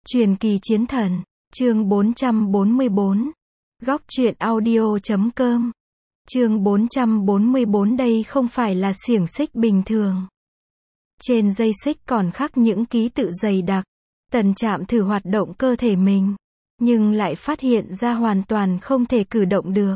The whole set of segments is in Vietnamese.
Truyền kỳ chiến thần, chương 444. Góc truyện audio.com. Chương 444. Đây không phải là xiềng xích bình thường. Trên dây xích còn khắc những ký tự dày đặc. Tần Trạm thử hoạt động cơ thể mình, nhưng lại phát hiện ra hoàn toàn không thể cử động được.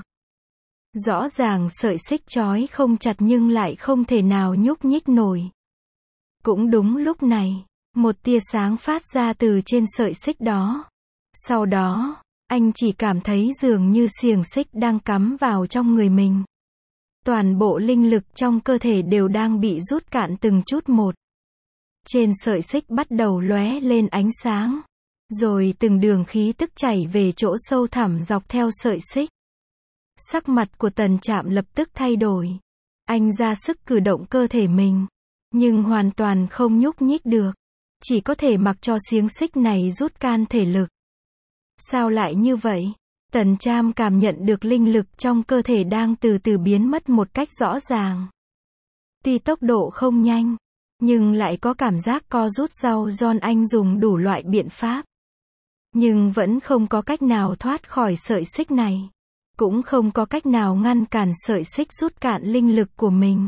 Rõ ràng sợi xích trói không chặt nhưng lại không thể nào nhúc nhích nổi. Cũng đúng lúc này, một tia sáng phát ra từ trên sợi xích đó. Sau đó, anh chỉ cảm thấy dường như xiềng xích đang cắm vào trong người mình. Toàn bộ linh lực trong cơ thể đều đang bị rút cạn từng chút một. Trên sợi xích bắt đầu lóe lên ánh sáng, rồi từng đường khí tức chảy về chỗ sâu thẳm dọc theo sợi xích. Sắc mặt của Tần Trạm lập tức thay đổi. Anh ra sức cử động cơ thể mình, nhưng hoàn toàn không nhúc nhích được. Chỉ có thể mặc cho xiềng xích này rút can thể lực. Sao lại như vậy? Tần Trạm cảm nhận được linh lực trong cơ thể đang từ từ biến mất một cách rõ ràng. Tuy tốc độ không nhanh, nhưng lại có cảm giác co rút sau do anh dùng đủ loại biện pháp. Nhưng vẫn không có cách nào thoát khỏi sợi xích này. Cũng không có cách nào ngăn cản sợi xích rút cạn linh lực của mình.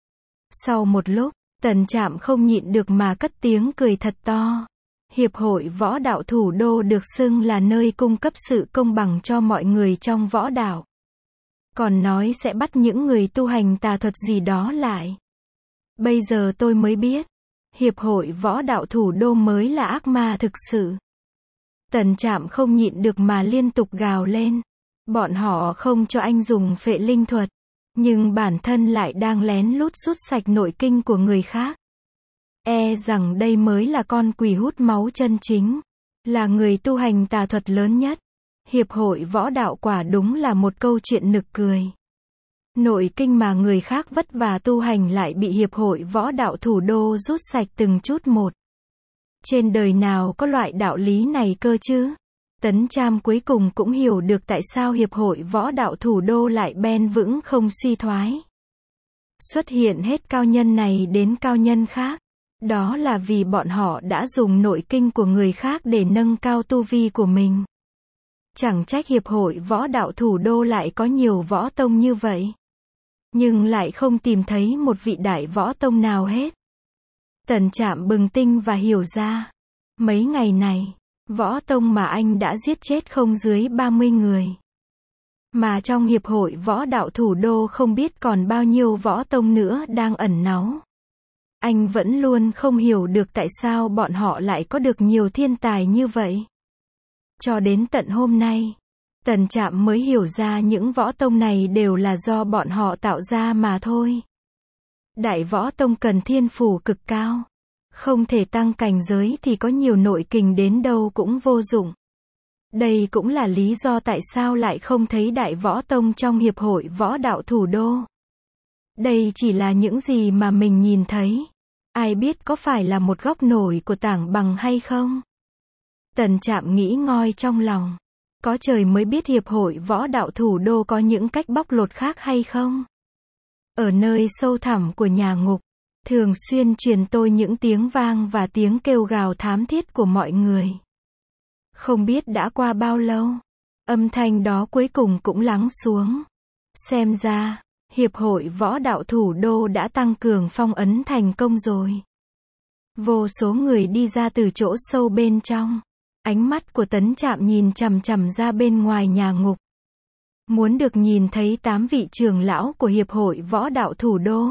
Sau một lúc, Tần Trạm không nhịn được mà cất tiếng cười thật to. Hiệp hội võ đạo thủ đô được xưng là nơi cung cấp sự công bằng cho mọi người trong võ đạo. Còn nói sẽ bắt những người tu hành tà thuật gì đó lại. Bây giờ tôi mới biết, hiệp hội võ đạo thủ đô mới là ác ma thực sự. Tần Trạm không nhịn được mà liên tục gào lên. Bọn họ không cho anh dùng phệ linh thuật, nhưng bản thân lại đang lén lút rút sạch nội kinh của người khác. E rằng đây mới là con quỷ hút máu chân chính, là người tu hành tà thuật lớn nhất. Hiệp hội võ đạo quả đúng là một câu chuyện nực cười. Nội kinh mà người khác vất vả tu hành lại bị hiệp hội võ đạo thủ đô rút sạch từng chút một. Trên đời nào có loại đạo lý này cơ chứ? Tấn Trạm cuối cùng cũng hiểu được tại sao hiệp hội võ đạo thủ đô lại bền vững không suy thoái. Xuất hiện hết cao nhân này đến cao nhân khác. Đó là vì bọn họ đã dùng nội kinh của người khác để nâng cao tu vi của mình. Chẳng trách hiệp hội võ đạo thủ đô lại có nhiều võ tông như vậy. Nhưng lại không tìm thấy một vị đại võ tông nào hết. Tần Trạm bừng tỉnh và hiểu ra. Mấy ngày này, võ tông mà anh đã giết chết không dưới 30 người. Mà trong hiệp hội võ đạo thủ đô không biết còn bao nhiêu võ tông nữa đang ẩn náu. Anh vẫn luôn không hiểu được tại sao bọn họ lại có được nhiều thiên tài như vậy. Cho đến tận hôm nay, Tần Trạm mới hiểu ra những võ tông này đều là do bọn họ tạo ra mà thôi. Đại võ tông cần thiên phú cực cao. Không thể tăng cảnh giới thì có nhiều nội kình đến đâu cũng vô dụng. Đây cũng là lý do tại sao lại không thấy đại võ tông trong hiệp hội võ đạo thủ đô. Đây chỉ là những gì mà mình nhìn thấy. Ai biết có phải là một góc nổi của tảng bằng hay không? Tần Trạm nghĩ ngoi trong lòng. Có trời mới biết hiệp hội võ đạo thủ đô có những cách bóc lột khác hay không? Ở nơi sâu thẳm của nhà ngục, thường xuyên truyền tôi những tiếng vang và tiếng kêu gào thám thiết của mọi người. Không biết đã qua bao lâu, âm thanh đó cuối cùng cũng lắng xuống. Xem ra, hiệp hội võ đạo thủ đô đã tăng cường phong ấn thành công rồi. Vô số người đi ra từ chỗ sâu bên trong. Ánh mắt của Tấn Trạm nhìn chằm chằm ra bên ngoài nhà ngục. Muốn được nhìn thấy 8 vị trưởng lão của hiệp hội võ đạo thủ đô.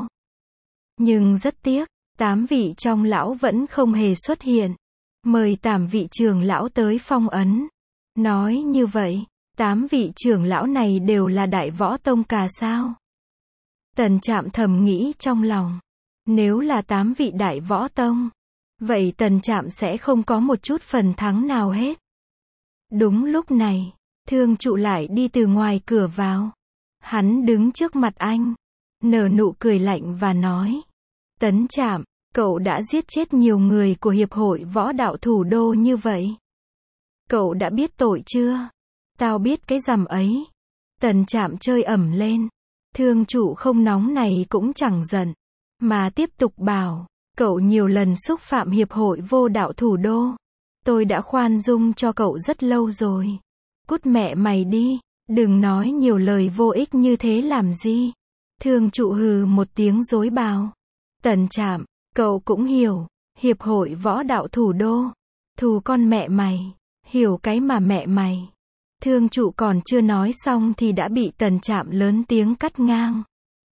Nhưng rất tiếc, 8 vị trong lão vẫn không hề xuất hiện. Mời 8 vị trưởng lão tới phong ấn. Nói như vậy, 8 vị trưởng lão này đều là đại võ tông cả sao? Tần Trạm thầm nghĩ trong lòng. Nếu là 8 vị đại võ tông, vậy Tần Trạm sẽ không có một chút phần thắng nào hết. Đúng lúc này, Thương Trụ lại đi từ ngoài cửa vào. Hắn đứng trước mặt anh, nở nụ cười lạnh và nói. Tấn Trạm, cậu đã giết chết nhiều người của hiệp hội võ đạo thủ đô như vậy. Cậu đã biết tội chưa? Tao biết cái rằm ấy. Tần Trạm chơi ẩm lên. Thương Trụ không nóng này cũng chẳng giận, mà tiếp tục bảo. Cậu nhiều lần xúc phạm hiệp hội vô đạo thủ đô. Tôi đã khoan dung cho cậu rất lâu rồi. Cút mẹ mày đi, đừng nói nhiều lời vô ích như thế làm gì. Thương trụ hừ một tiếng dối bào. Tần Trạm, cậu cũng hiểu, hiệp hội võ đạo thủ đô. Thù con mẹ mày, hiểu cái mà mẹ mày. Thương trụ còn chưa nói xong thì đã bị Tần Trạm lớn tiếng cắt ngang.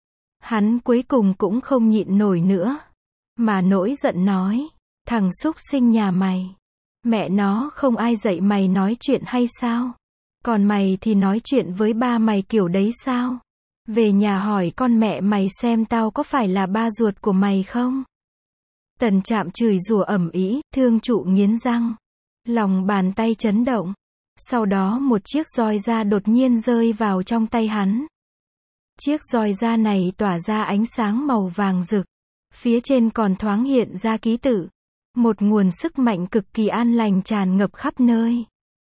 Hắn cuối cùng cũng không nhịn nổi nữa, mà nổi giận nói, thằng súc sinh nhà mày. Mẹ nó không ai dạy mày nói chuyện hay sao? Còn mày thì nói chuyện với ba mày kiểu đấy sao? Về nhà hỏi con mẹ mày xem tao có phải là ba ruột của mày không? Tần Trạm chửi rủa ầm ĩ, thương trụ nghiến răng. Lòng bàn tay chấn động. Sau đó một chiếc roi da đột nhiên rơi vào trong tay hắn. Chiếc roi da này tỏa ra ánh sáng màu vàng rực. Phía trên còn thoáng hiện ra ký tự. Một nguồn sức mạnh cực kỳ an lành tràn ngập khắp nơi.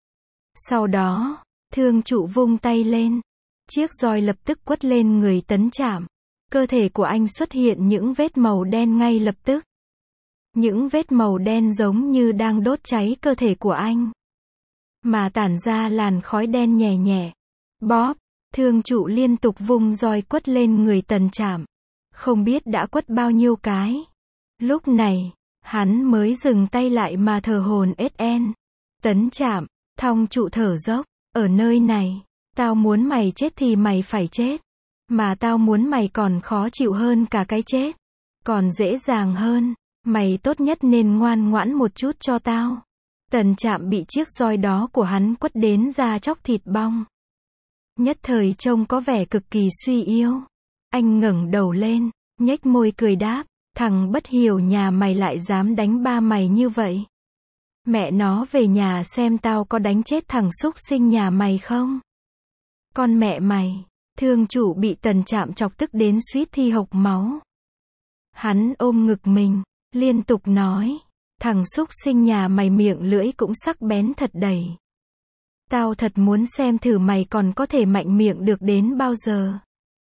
Sau đó, thương trụ vung tay lên. Chiếc roi lập tức quất lên người Tần Trạm. Cơ thể của anh xuất hiện những vết màu đen ngay lập tức. Những vết màu đen giống như đang đốt cháy cơ thể của anh. Mà tản ra làn khói đen nhẹ nhẹ. Bóp, thương trụ liên tục vung roi quất lên người Tần Trạm. Không biết đã quất bao nhiêu cái. Lúc này, hắn mới dừng tay lại mà thở hổn hển. Tần Trạm, thong trụ thở dốc. Ở nơi này, tao muốn mày chết thì mày phải chết. Mà tao muốn mày còn khó chịu hơn cả cái chết. Còn dễ dàng hơn, mày tốt nhất nên ngoan ngoãn một chút cho tao. Tần Trạm bị chiếc roi đó của hắn quất đến da chóc thịt bong. Nhất thời trông có vẻ cực kỳ suy yếu. Anh ngẩng đầu lên, nhếch môi cười đáp, thằng bất hiếu nhà mày lại dám đánh ba mày như vậy. Mẹ nó về nhà xem tao có đánh chết thằng súc sinh nhà mày không. Con mẹ mày, thương chủ bị Tần Trạm chọc tức đến suýt thi hộc máu. Hắn ôm ngực mình, liên tục nói, thằng súc sinh nhà mày miệng lưỡi cũng sắc bén thật đầy. Tao thật muốn xem thử mày còn có thể mạnh miệng được đến bao giờ.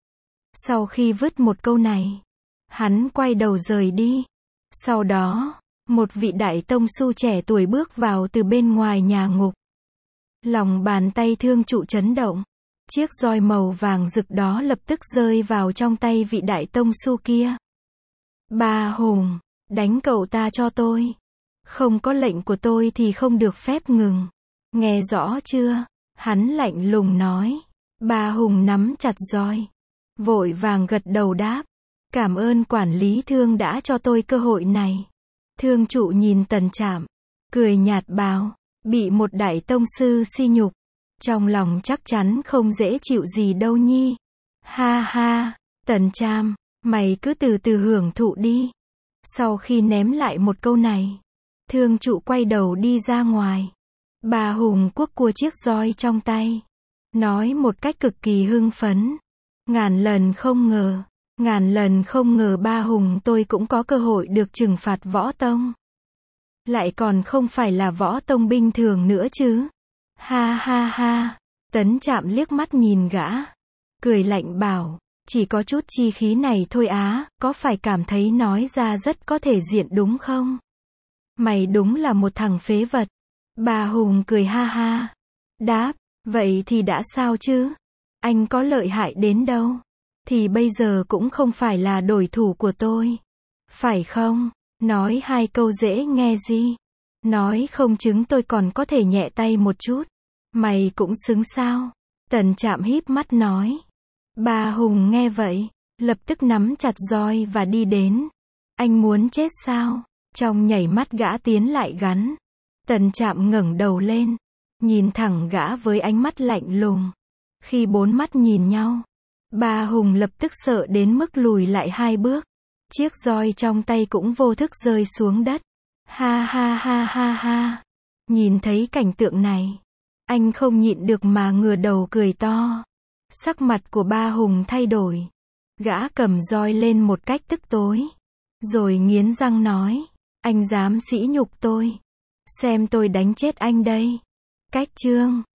Sau khi vứt một câu này, hắn quay đầu rời đi. Sau đó, một vị đại tông su trẻ tuổi bước vào từ bên ngoài nhà ngục. Lòng bàn tay thương trụ chấn động. Chiếc roi màu vàng rực đó lập tức rơi vào trong tay vị đại tông su kia. Ba Hùng, đánh cậu ta cho tôi. Không có lệnh của tôi thì không được phép ngừng. Nghe rõ chưa? Hắn lạnh lùng nói. Ba Hùng nắm chặt roi. Vội vàng gật đầu đáp. Cảm ơn quản lý Thương đã cho tôi cơ hội này. Thương trụ nhìn Tần Trạm, cười nhạt bảo, bị một đại tông sư sỉ nhục. Trong lòng chắc chắn không dễ chịu gì đâu nhi. Ha ha, Tần Trạm, mày cứ từ từ hưởng thụ đi. Sau khi ném lại một câu này, thương trụ quay đầu đi ra ngoài. Bà Hùng quắc cua chiếc roi trong tay. Nói một cách cực kỳ hưng phấn. Ngàn lần không ngờ ba Hùng tôi cũng có cơ hội được trừng phạt võ tông. Lại còn không phải là võ tông bình thường nữa chứ. Ha ha ha, Tần Trạm liếc mắt nhìn gã. Cười lạnh bảo, chỉ có chút chi khí này thôi á, có phải cảm thấy nói ra rất có thể diện đúng không? Mày đúng là một thằng phế vật. Bà Hùng cười ha ha. Đáp, vậy thì đã sao chứ? Anh có lợi hại đến đâu? Thì bây giờ cũng không phải là đối thủ của tôi. Phải không? Nói hai câu dễ nghe gì? Nói không chứng tôi còn có thể nhẹ tay một chút. Mày cũng xứng sao? Tần Trạm híp mắt nói. Bà Hùng nghe vậy, lập tức nắm chặt roi và đi đến. Anh muốn chết sao? Trong nhảy mắt gã tiến lại gắn. Tần Trạm ngẩng đầu lên, nhìn thẳng gã với ánh mắt lạnh lùng. Khi bốn mắt nhìn nhau, bà Hùng lập tức sợ đến mức lùi lại 2 bước. Chiếc roi trong tay cũng vô thức rơi xuống đất. Ha ha ha ha ha. Nhìn thấy cảnh tượng này, anh không nhịn được mà ngửa đầu cười to. Sắc mặt của ba Hùng thay đổi. Gã cầm roi lên một cách tức tối. Rồi nghiến răng nói, anh dám sỉ nhục tôi. Xem tôi đánh chết anh đây. Cách chương